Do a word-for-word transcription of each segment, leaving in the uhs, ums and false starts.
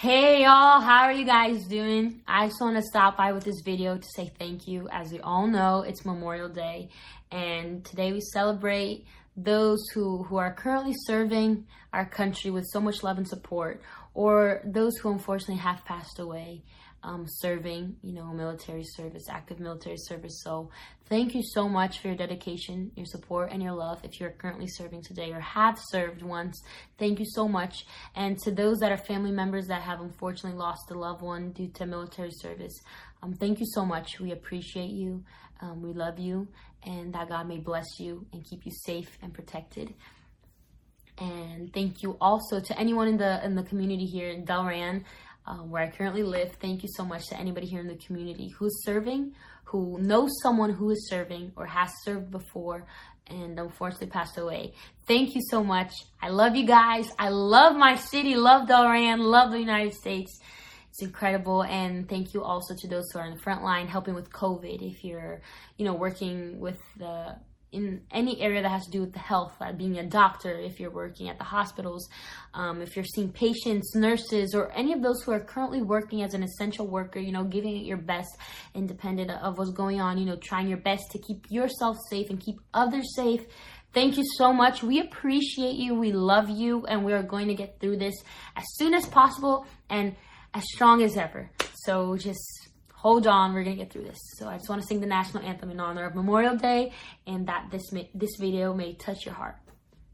Hey y'all, how are you guys doing? I just want to stop by with this video to say thank you. As we all know, it's Memorial Day, and today we celebrate those who, who are currently serving our country with so much love and support, or those who unfortunately have passed away um, serving, you know, military service, active military service. So thank you so much for your dedication, your support, and your love. If you're currently serving today or have served once, thank you so much. And to those that are family members that have unfortunately lost a loved one due to military service, um, thank you so much. We appreciate you. Um, we love you, and that God may bless you and keep you safe and protected. And thank you also to anyone in the in the community here in Delran, uh, where I currently live. Thank you so much to anybody here in the community who's serving, who knows someone who is serving or has served before and unfortunately passed away. Thank you so much. I love you guys. I love my city, love Delran, love the United States. It's incredible. And thank you also to those who are on the front line helping with COVID. If you're, you know, working with the in any area that has to do with the health, like being a doctor, if you're working at the hospitals, um, if you're seeing patients, nurses, or any of those who are currently working as an essential worker, you know, giving it your best independent of what's going on, you know, trying your best to keep yourself safe and keep others safe. Thank you so much. We appreciate you. We love you. And we are going to get through this as soon as possible and as strong as ever. So just hold on, we're gonna get through this. So I just want to sing the national anthem in honor of Memorial Day, and that this may, this video may touch your heart.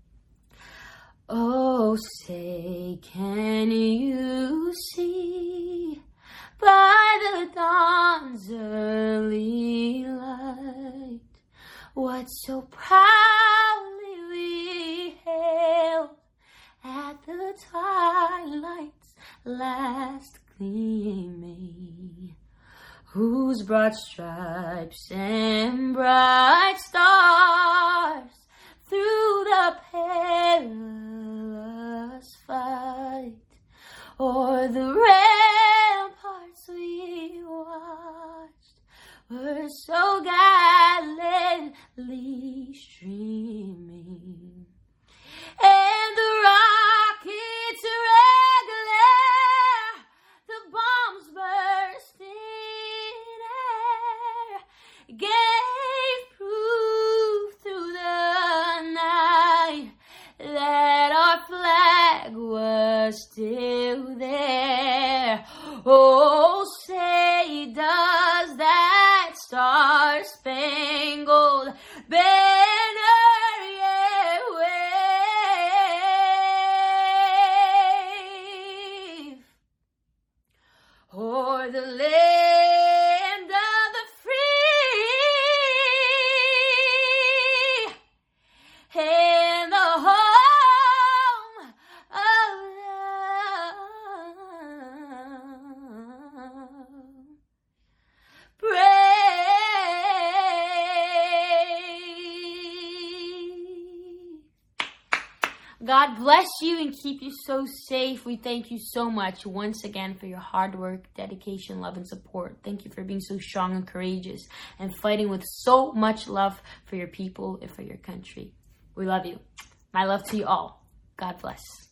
Oh, say, can you see by the dawn's early light what so proudly we hailed at the twilight's last gleaming, whose broad stripes and bright stars through the perilous fight o'er the ramparts we watched were so gallantly streaming, and the rockets regular, the bombs bursting gave proof through the night that our flag was still there. Oh, say does that star-spangled banner yet wave o'er the land of the and the home of love. Praise. God bless you and keep you so safe. We thank you so much once again for your hard work, dedication, love, and support. Thank you for being so strong and courageous and fighting with so much love for your people and for your country. We love you. My love to you all. God bless.